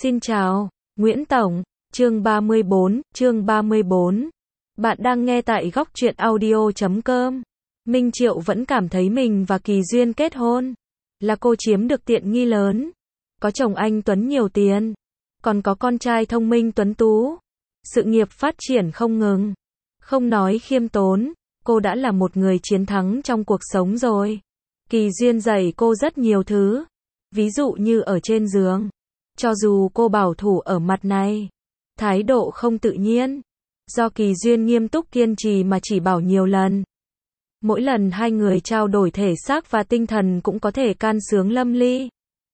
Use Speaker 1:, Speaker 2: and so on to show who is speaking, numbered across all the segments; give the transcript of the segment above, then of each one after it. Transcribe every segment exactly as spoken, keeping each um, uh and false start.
Speaker 1: Xin chào, Nguyễn Tổng, chương ba mươi bốn, chương ba mươi bốn. Bạn đang nghe tại góc truyện audio chấm com. Minh Triệu vẫn cảm thấy mình và Kỳ Duyên kết hôn, là cô chiếm được tiện nghi lớn. Có chồng anh Tuấn nhiều tiền, còn có con trai thông minh tuấn tú. Sự nghiệp phát triển không ngừng. Không nói khiêm tốn, cô đã là một người chiến thắng trong cuộc sống rồi. Kỳ Duyên dạy cô rất nhiều thứ. Ví dụ như ở trên giường. Cho dù cô bảo thủ ở mặt này, thái độ không tự nhiên, do Kỳ Duyên nghiêm túc kiên trì mà chỉ bảo nhiều lần. Mỗi lần hai người trao đổi thể xác và tinh thần cũng có thể can sướng lâm ly.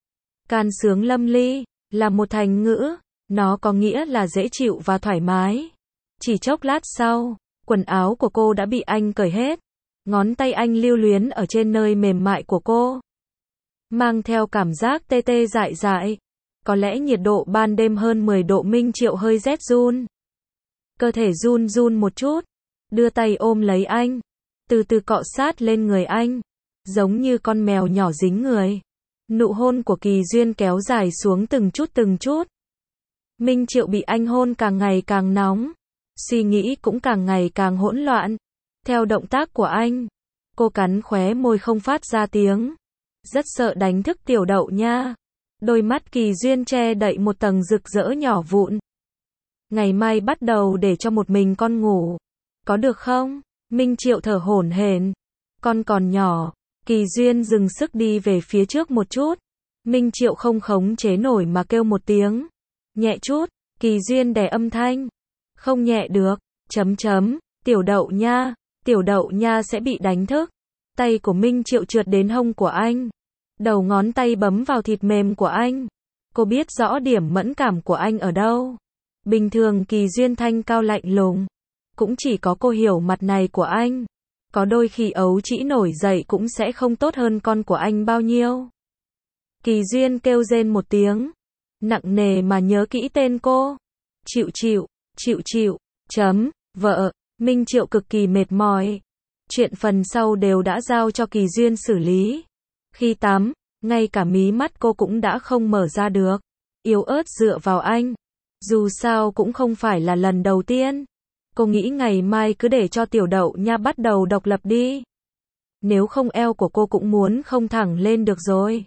Speaker 1: Can sướng lâm ly là một thành ngữ, nó có nghĩa là dễ chịu và thoải mái. Chỉ chốc lát sau, quần áo của cô đã bị anh cởi hết. Ngón tay anh lưu luyến ở trên nơi mềm mại của cô, mang theo cảm giác tê tê dại dại. Có lẽ nhiệt độ ban đêm hơn mười độ. Minh Triệu hơi rét run. Cơ thể run run một chút, đưa tay ôm lấy anh, từ từ cọ sát lên người anh, giống như con mèo nhỏ dính người. Nụ hôn của Kỳ Duyên kéo dài xuống từng chút từng chút. Minh Triệu bị anh hôn càng ngày càng nóng, suy nghĩ cũng càng ngày càng hỗn loạn. Theo động tác của anh, cô cắn khóe môi không phát ra tiếng, rất sợ đánh thức Tiểu Đậu nha. Đôi mắt Kỳ Duyên che đậy một tầng rực rỡ nhỏ vụn. Ngày mai bắt đầu để cho một mình con ngủ, có được không? Minh Triệu thở hổn hển. Con còn nhỏ. Kỳ Duyên dừng sức đi về phía trước một chút. Minh Triệu không khống chế nổi mà kêu một tiếng. Nhẹ chút. Kỳ Duyên đè âm thanh. Không nhẹ được. Chấm chấm. Tiểu Đậu nha. Tiểu Đậu nha sẽ bị đánh thức. Tay của Minh Triệu trượt đến hông của anh. Đầu ngón tay bấm vào thịt mềm của anh. Cô biết rõ điểm mẫn cảm của anh ở đâu. Bình thường Kỳ Duyên thanh cao lạnh lùng. Cũng chỉ có cô hiểu mặt này của anh. Có đôi khi ấu trĩ nổi dậy cũng sẽ không tốt hơn con của anh bao nhiêu. Kỳ Duyên kêu rên một tiếng, nặng nề mà nhớ kỹ tên cô. Chịu chịu, chịu chịu, chấm, vợ. Minh Triệu cực kỳ mệt mỏi. Chuyện phần sau đều đã giao cho Kỳ Duyên xử lý. Khi tắm, ngay cả mí mắt cô cũng đã không mở ra được. Yếu ớt dựa vào anh. Dù sao cũng không phải là lần đầu tiên. Cô nghĩ ngày mai cứ để cho Tiểu Đậu nha bắt đầu độc lập đi. Nếu không eo của cô cũng muốn không thẳng lên được rồi.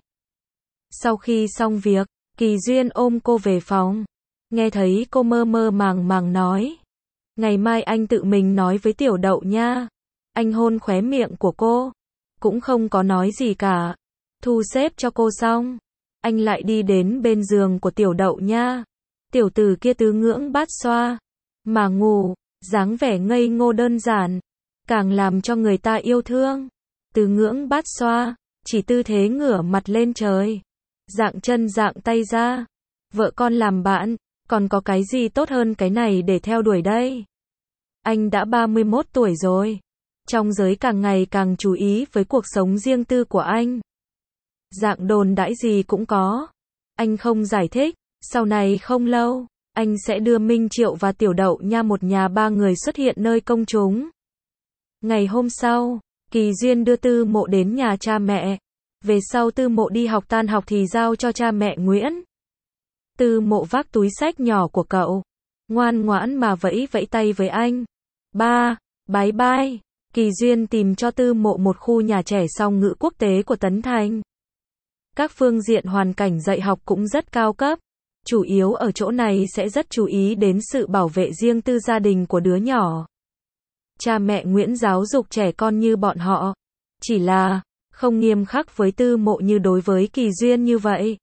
Speaker 1: Sau khi xong việc, Kỳ Duyên ôm cô về phòng. Nghe thấy cô mơ mơ màng màng nói. Ngày mai anh tự mình nói với Tiểu Đậu nha. Anh hôn khóe miệng của cô. Cũng không có nói gì cả. Thu xếp cho cô xong, anh lại đi đến bên giường của Tiểu Đậu nha. Tiểu tử kia tứ ngưỡng bát xoa mà ngủ, dáng vẻ ngây ngô đơn giản, càng làm cho người ta yêu thương. Tứ ngưỡng bát xoa, chỉ tư thế ngửa mặt lên trời, dạng chân dạng tay ra. Vợ con làm bạn, còn có cái gì tốt hơn cái này để theo đuổi đây? Anh đã ba mươi mốt tuổi rồi. Trong giới càng ngày càng chú ý với cuộc sống riêng tư của anh. Dạng đồn đãi gì cũng có. Anh không giải thích. Sau này không lâu, anh sẽ đưa Minh Triệu và Tiểu Đậu nha một nhà ba người xuất hiện nơi công chúng. Ngày hôm sau, Kỳ Duyên đưa Tư Mộ đến nhà cha mẹ. Về sau Tư Mộ đi học tan học thì giao cho cha mẹ Nguyễn. Tư Mộ vác túi xách nhỏ của cậu, ngoan ngoãn mà vẫy vẫy tay với anh. Ba, bye bye. Kỳ Duyên tìm cho Tư Mộ một khu nhà trẻ song ngữ quốc tế của Tấn Thành. Các phương diện hoàn cảnh dạy học cũng rất cao cấp. Chủ yếu ở chỗ này sẽ rất chú ý đến sự bảo vệ riêng tư gia đình của đứa nhỏ. Cha mẹ Nguyễn giáo dục trẻ con như bọn họ. Chỉ là, không nghiêm khắc với Tư Mộ như đối với Kỳ Duyên như vậy.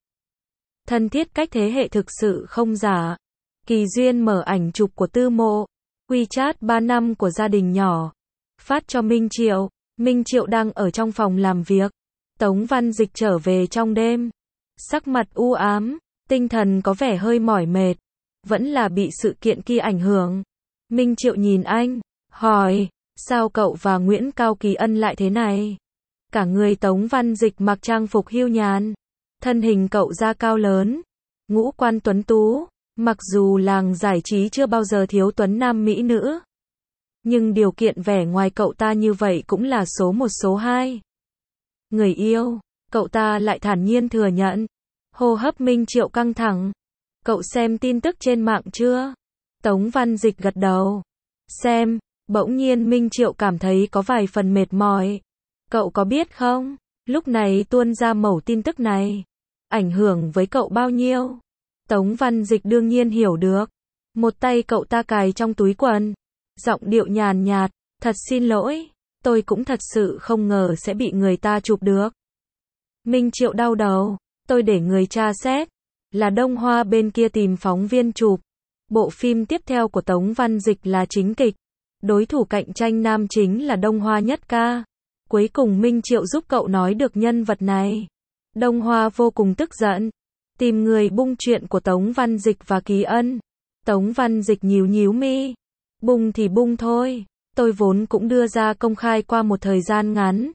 Speaker 1: Thân thiết cách thế hệ thực sự không giả. Kỳ Duyên mở ảnh chụp của Tư Mộ, WeChat ba năm của gia đình nhỏ. Phát cho Minh Triệu. Minh Triệu đang ở trong phòng làm việc. Tống Văn Dịch trở về trong đêm. Sắc mặt u ám, tinh thần có vẻ hơi mỏi mệt. Vẫn là bị sự kiện kia ảnh hưởng. Minh Triệu nhìn anh, hỏi, sao cậu và Nguyễn Cao Kỳ Ân lại thế này? Cả người Tống Văn Dịch mặc trang phục hiu nhàn. Thân hình cậu da cao lớn, ngũ quan tuấn tú. Mặc dù làng giải trí chưa bao giờ thiếu tuấn nam mỹ nữ, nhưng điều kiện vẻ ngoài cậu ta như vậy cũng là số một số hai. Người yêu, cậu ta lại thản nhiên thừa nhận. Hô hấp Minh Triệu căng thẳng. Cậu xem tin tức trên mạng chưa? Tống Văn Dịch gật đầu. Xem, bỗng nhiên Minh Triệu cảm thấy có vài phần mệt mỏi. Cậu có biết không, lúc này tuôn ra mẩu tin tức này, ảnh hưởng với cậu bao nhiêu? Tống Văn Dịch đương nhiên hiểu được. Một tay cậu ta cài trong túi quần, giọng điệu nhàn nhạt, thật xin lỗi, tôi cũng thật sự không ngờ sẽ bị người ta chụp được. Minh Triệu đau đầu, tôi để người tra xét, là Đông Hoa bên kia tìm phóng viên chụp. Bộ phim tiếp theo của Tống Văn Dịch là chính kịch, đối thủ cạnh tranh nam chính là Đông Hoa Nhất Ca. Cuối cùng Minh Triệu giúp cậu nói được nhân vật này. Đông Hoa vô cùng tức giận, tìm người bung chuyện của Tống Văn Dịch và Kỳ Ân. Tống Văn Dịch nhíu nhíu mi, bung thì bung thôi, tôi vốn cũng đưa ra công khai qua một thời gian ngắn.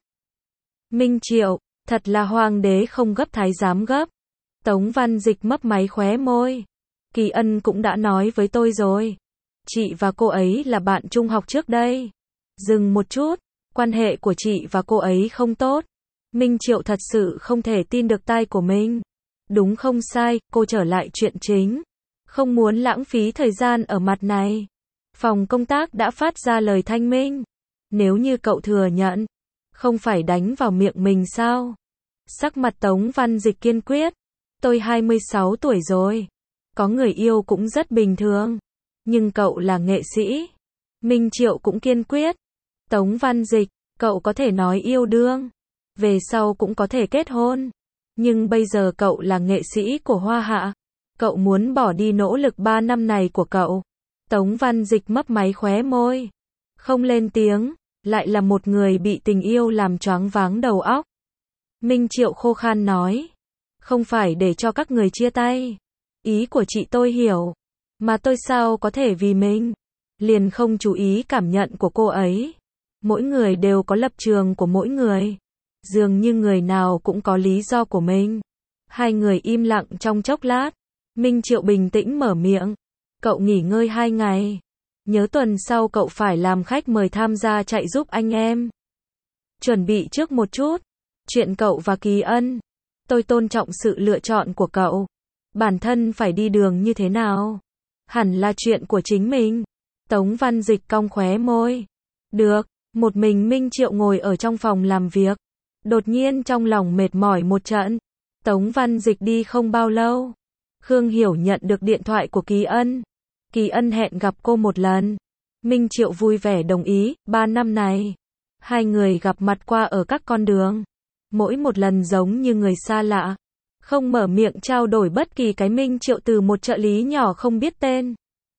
Speaker 1: Minh Triệu, thật là hoàng đế không gấp thái giám gấp. Tống Văn Dịch mấp máy khóe môi. Kỳ Ân cũng đã nói với tôi rồi. Chị và cô ấy là bạn trung học trước đây. Dừng một chút, quan hệ của chị và cô ấy không tốt. Minh Triệu thật sự không thể tin được tai của mình. Đúng không sai, cô trở lại chuyện chính. Không muốn lãng phí thời gian ở mặt này. Phòng công tác đã phát ra lời thanh minh. Nếu như cậu thừa nhận, không phải đánh vào miệng mình sao? Sắc mặt Tống Văn Dịch kiên quyết. Tôi hai mươi sáu tuổi rồi. Có người yêu cũng rất bình thường. Nhưng cậu là nghệ sĩ. Minh Triệu cũng kiên quyết. Tống Văn Dịch, cậu có thể nói yêu đương. Về sau cũng có thể kết hôn. Nhưng bây giờ cậu là nghệ sĩ của Hoa Hạ. Cậu muốn bỏ đi nỗ lực ba năm này của cậu. Tống Văn Dịch mấp máy khóe môi. Không lên tiếng. Lại là một người bị tình yêu làm choáng váng đầu óc. Minh Triệu khô khan nói. Không phải để cho các người chia tay. Ý của chị tôi hiểu. Mà tôi sao có thể vì mình liền không chú ý cảm nhận của cô ấy. Mỗi người đều có lập trường của mỗi người. Dường như người nào cũng có lý do của mình. Hai người im lặng trong chốc lát. Minh Triệu bình tĩnh mở miệng. Cậu nghỉ ngơi hai ngày. Nhớ tuần sau cậu phải làm khách mời tham gia chạy giúp anh em. Chuẩn bị trước một chút. Chuyện cậu và Kỳ Ân. Tôi tôn trọng sự lựa chọn của cậu. Bản thân phải đi đường như thế nào? Hẳn là chuyện của chính mình. Tống Văn Dịch cong khóe môi. Được, một mình Minh Triệu ngồi ở trong phòng làm việc. Đột nhiên trong lòng mệt mỏi một trận. Tống Văn Dịch đi không bao lâu. Khương Hiểu nhận được điện thoại của Kỳ Ân. Kỳ Ân hẹn gặp cô một lần. Minh Triệu vui vẻ đồng ý, ba năm này. Hai người gặp mặt qua ở các con đường. Mỗi một lần giống như người xa lạ. Không mở miệng trao đổi bất kỳ cái. Minh Triệu từ một trợ lý nhỏ không biết tên.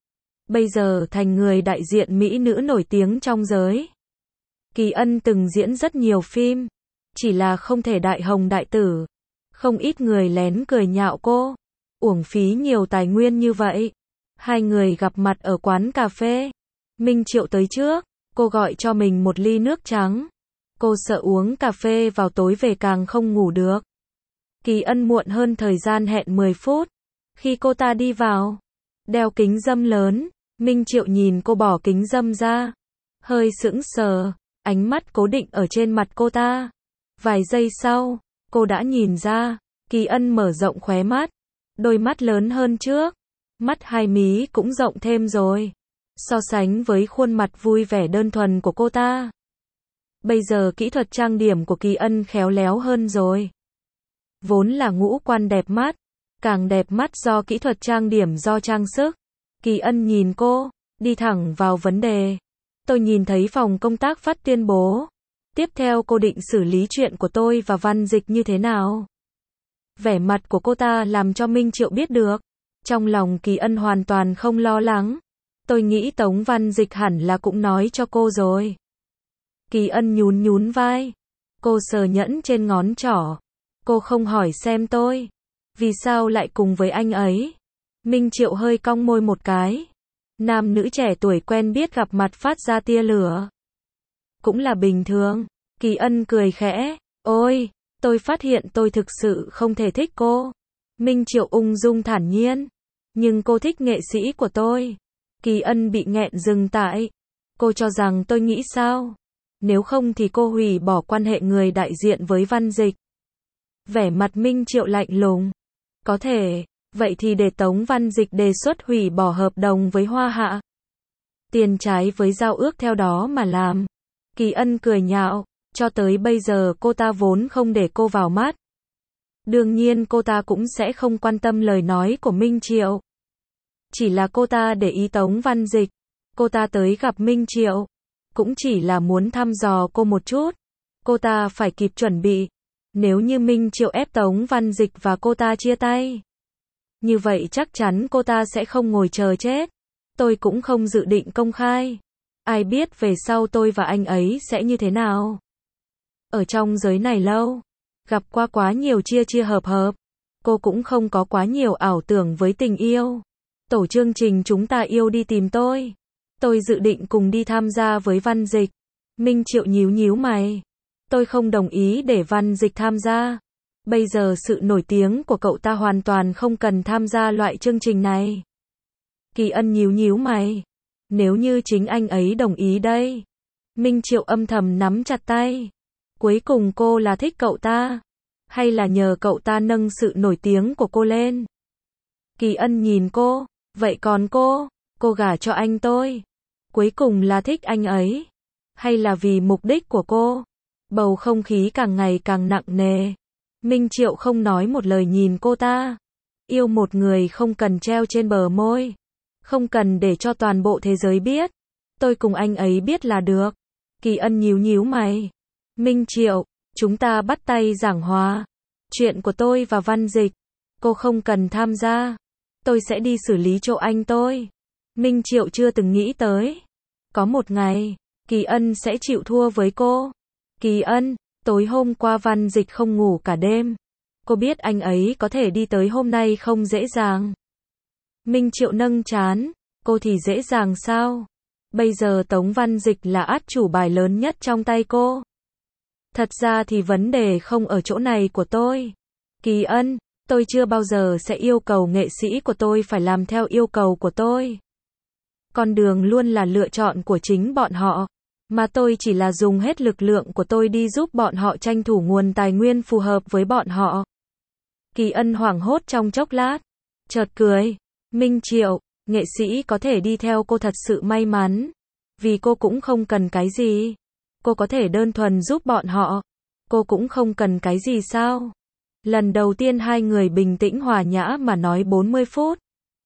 Speaker 1: Bây giờ thành người đại diện mỹ nữ nổi tiếng trong giới. Kỳ Ân từng diễn rất nhiều phim. Chỉ là không thể đại hồng đại tử. Không ít người lén cười nhạo cô. Uổng phí nhiều tài nguyên như vậy. Hai người gặp mặt ở quán cà phê. Minh Triệu tới trước. Cô gọi cho mình một ly nước trắng. Cô sợ uống cà phê vào tối về càng không ngủ được. Kỳ Ân muộn hơn thời gian hẹn mười phút. Khi cô ta đi vào, đeo kính râm lớn, Minh Triệu nhìn cô bỏ kính râm ra. Hơi sững sờ, ánh mắt cố định ở trên mặt cô ta. Vài giây sau, cô đã nhìn ra, Kỳ Ân mở rộng khóe mắt. Đôi mắt lớn hơn trước. Mắt hai mí cũng rộng thêm rồi. So sánh với khuôn mặt vui vẻ đơn thuần của cô ta. Bây giờ kỹ thuật trang điểm của Kỳ Ân khéo léo hơn rồi. Vốn là ngũ quan đẹp mắt. Càng đẹp mắt do kỹ thuật trang điểm do trang sức. Kỳ Ân nhìn cô, đi thẳng vào vấn đề. Tôi nhìn thấy phòng công tác phát tuyên bố. Tiếp theo cô định xử lý chuyện của tôi và Văn Dịch như thế nào? Vẻ mặt của cô ta làm cho Minh Triệu biết được. Trong lòng Kỳ Ân hoàn toàn không lo lắng. Tôi nghĩ Tống Văn Dịch hẳn là cũng nói cho cô rồi. Kỳ Ân nhún nhún vai. Cô sờ nhẫn trên ngón trỏ. Cô không hỏi xem tôi vì sao lại cùng với anh ấy. Minh Triệu hơi cong môi một cái. Nam nữ trẻ tuổi quen biết gặp mặt phát ra tia lửa. Cũng là bình thường. Kỳ Ân cười khẽ. Ôi, tôi phát hiện tôi thực sự không thể thích cô. Minh Triệu ung dung thản nhiên. Nhưng cô thích nghệ sĩ của tôi. Kỳ Ân bị nghẹn dừng tại. Cô cho rằng tôi nghĩ sao? Nếu không thì cô hủy bỏ quan hệ người đại diện với Văn Dịch. Vẻ mặt Minh Triệu lạnh lùng. Có thể, Vậy thì để Tống Văn Dịch đề xuất hủy bỏ hợp đồng với Hoa Hạ. Tiền trái với giao ước theo đó mà làm. Kỳ Ân cười nhạo, cho tới bây giờ cô ta vốn không để cô vào mắt. Đương nhiên cô ta cũng sẽ không quan tâm lời nói của Minh Triệu. Chỉ là cô ta để ý Tống Văn Dịch. Cô ta tới gặp Minh Triệu. Cũng chỉ là muốn thăm dò cô một chút. Cô ta phải kịp chuẩn bị. Nếu như Minh Triệu ép Tống Văn Dịch và cô ta chia tay. Như vậy chắc chắn cô ta sẽ không ngồi chờ chết. Tôi cũng không dự định công khai. Ai biết về sau tôi và anh ấy sẽ như thế nào. Ở trong giới này lâu. Gặp qua quá nhiều chia chia hợp hợp. Cô cũng không có quá nhiều ảo tưởng với tình yêu. Tổ chương trình chúng ta yêu đi tìm tôi. Tôi dự định cùng đi tham gia với Văn Dịch. Minh Triệu nhíu nhíu mày. Tôi không đồng ý để Văn Dịch tham gia. Bây giờ sự nổi tiếng của cậu ta hoàn toàn không cần tham gia loại chương trình này. Kỳ Ân nhíu nhíu mày. Nếu như chính anh ấy đồng ý đây. Minh Triệu âm thầm nắm chặt tay. Cuối cùng cô là thích cậu ta. Hay là nhờ cậu ta nâng sự nổi tiếng của cô lên. Kỳ Ân nhìn cô. Vậy còn cô? Cô gả cho anh tôi. Cuối cùng là thích anh ấy. Hay là vì mục đích của cô? Bầu không khí càng ngày càng nặng nề. Minh Triệu không nói một lời nhìn cô ta. Yêu một người không cần treo trên bờ môi. Không cần để cho toàn bộ thế giới biết. Tôi cùng anh ấy biết là được. Kỳ Ân nhíu nhíu mày. Minh Triệu, chúng ta bắt tay giảng hòa. Chuyện của tôi và Văn Dịch. Cô không cần tham gia. Tôi sẽ đi xử lý chỗ anh tôi. Minh Triệu chưa từng nghĩ tới. Có một ngày, Kỳ Ân sẽ chịu thua với cô. Kỳ Ân, tối hôm qua Văn Dịch không ngủ cả đêm. Cô biết anh ấy có thể đi tới hôm nay không dễ dàng. Minh Triệu nâng trán. Cô thì dễ dàng sao? Bây giờ Tống Văn Dịch là át chủ bài lớn nhất trong tay cô. Thật ra thì vấn đề không ở chỗ này của tôi. Kỳ Ân, tôi chưa bao giờ sẽ yêu cầu nghệ sĩ của tôi phải làm theo yêu cầu của tôi. Con đường luôn là lựa chọn của chính bọn họ. Mà tôi chỉ là dùng hết lực lượng của tôi đi giúp bọn họ tranh thủ nguồn tài nguyên phù hợp với bọn họ. Kỳ Ân hoảng hốt trong chốc lát. Chợt cười. Minh Triệu, nghệ sĩ có thể đi theo cô thật sự may mắn. Vì cô cũng không cần cái gì. Cô có thể đơn thuần giúp bọn họ. Cô cũng không cần cái gì sao? Lần đầu tiên hai người bình tĩnh hòa nhã mà nói bốn mươi phút.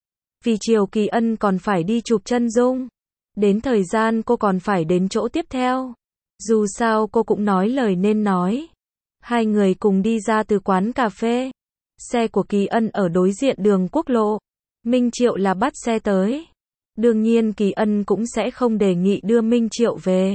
Speaker 1: Vì chiều Kỳ Ân còn phải đi chụp chân dung. Đến thời gian cô còn phải đến chỗ tiếp theo. Dù sao cô cũng nói lời nên nói. Hai người cùng đi ra từ quán cà phê. Xe của Kỳ Ân ở đối diện đường quốc lộ. Minh Triệu là bắt xe tới. Đương nhiên Kỳ Ân cũng sẽ không đề nghị đưa Minh Triệu về.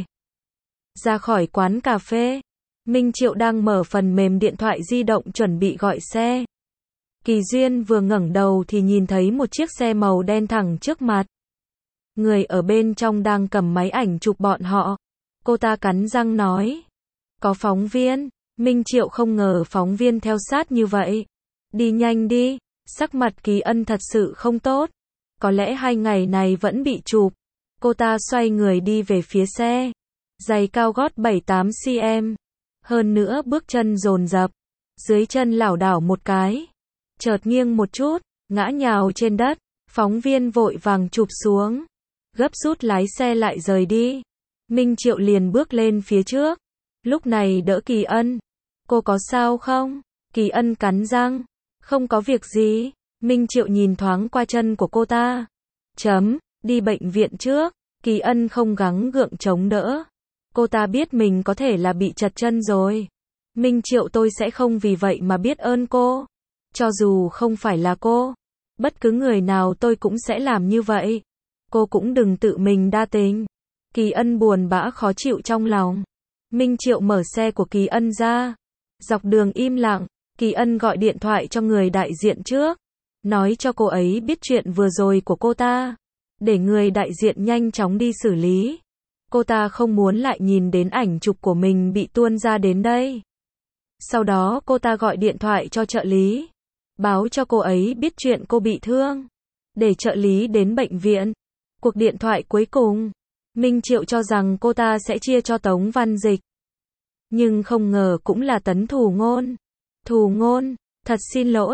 Speaker 1: Ra khỏi quán cà phê. Minh Triệu đang mở phần mềm điện thoại di động chuẩn bị gọi xe. Kỳ Duyên vừa ngẩng đầu thì nhìn thấy một chiếc xe màu đen thẳng trước mặt. Người ở bên trong đang cầm máy ảnh chụp bọn họ. Cô ta cắn răng nói. Có phóng viên. Minh Triệu không ngờ phóng viên theo sát như vậy. Đi nhanh đi. Sắc mặt Kỳ Ân thật sự không tốt. Có lẽ hai ngày này vẫn bị chụp. Cô ta xoay người đi về phía xe. Giày cao gót bảy tám xăng-ti-mét. Hơn nữa bước chân dồn dập. Dưới chân lảo đảo một cái. Chợt nghiêng một chút. Ngã nhào trên đất. Phóng viên vội vàng chụp xuống. Gấp rút lái xe lại rời đi. Minh Triệu liền bước lên phía trước. Lúc này đỡ Kỳ Ân. Cô có sao không? Kỳ Ân cắn răng. Không có việc gì. Minh Triệu nhìn thoáng qua chân của cô ta. Chấm, đi bệnh viện trước. Kỳ Ân không gắng gượng chống đỡ. Cô ta biết mình có thể là bị chật chân rồi. Minh Triệu tôi sẽ không vì vậy mà biết ơn cô. Cho dù không phải là cô. Bất cứ người nào tôi cũng sẽ làm như vậy. Cô cũng đừng tự mình đa tình. Kỳ Ân buồn bã khó chịu trong lòng. Minh Triệu mở xe của Kỳ Ân ra. Dọc đường im lặng. Kỳ Ân gọi điện thoại cho người đại diện trước. Nói cho cô ấy biết chuyện vừa rồi của cô ta. Để người đại diện nhanh chóng đi xử lý. Cô ta không muốn lại nhìn đến ảnh chụp của mình bị tuôn ra đến đây. Sau đó cô ta gọi điện thoại cho trợ lý. Báo cho cô ấy biết chuyện cô bị thương. Để trợ lý đến bệnh viện. Cuộc điện thoại cuối cùng. Minh Triệu cho rằng cô ta sẽ chia cho Tống Văn Dịch. Nhưng không ngờ cũng là Tấn Thù Ngôn. Thù Ngôn, thật xin lỗi.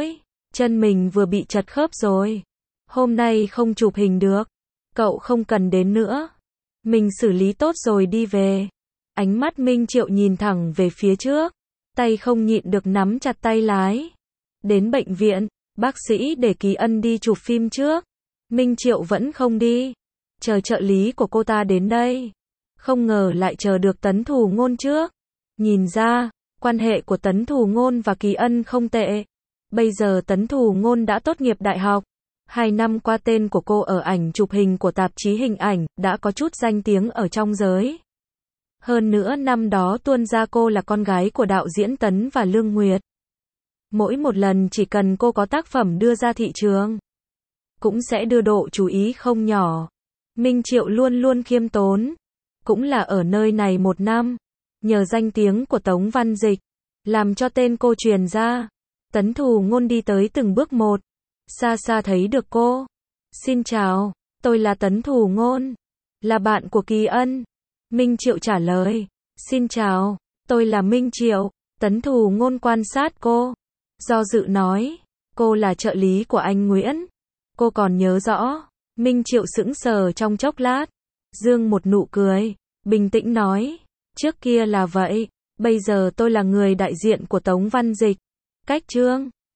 Speaker 1: Chân mình vừa bị chật khớp rồi. Hôm nay không chụp hình được. Cậu không cần đến nữa. Mình xử lý tốt rồi đi về. Ánh mắt Minh Triệu nhìn thẳng về phía trước. Tay không nhịn được nắm chặt tay lái. Đến bệnh viện, bác sĩ để Kỳ Ân đi chụp phim trước. Minh Triệu vẫn không đi. Chờ trợ lý của cô ta đến đây. Không ngờ lại chờ được Tấn Thù Ngôn trước. Nhìn ra, quan hệ của Tấn Thù Ngôn và Kỳ Ân không tệ. Bây giờ Tấn Thù Ngôn đã tốt nghiệp đại học. Hai năm qua tên của cô ở ảnh chụp hình của tạp chí hình ảnh đã có chút danh tiếng ở trong giới. Hơn nữa năm đó tuôn ra cô là con gái của đạo diễn Tấn và Lương Nguyệt. Mỗi một lần chỉ cần cô có tác phẩm đưa ra thị trường, cũng sẽ đưa độ chú ý không nhỏ. Minh Triệu luôn luôn khiêm tốn. Cũng là ở nơi này một năm. Nhờ danh tiếng của Tống Văn Dịch, làm cho tên cô truyền ra. Tấn Thù Ngôn đi tới từng bước một. Xa xa thấy được cô. Xin chào, tôi là Tấn Thù Ngôn. Là bạn của Kỳ Ân. Minh Triệu trả lời. Xin chào, tôi là Minh Triệu. Tấn Thù Ngôn quan sát cô. Do dự nói. Cô là trợ lý của anh Nguyễn. Cô còn nhớ rõ. Minh Triệu sững sờ trong chốc lát. Dương một nụ cười. Bình tĩnh nói. Trước kia là vậy. Bây giờ tôi là người đại diện của Tống Văn Dịch. Cách Trương.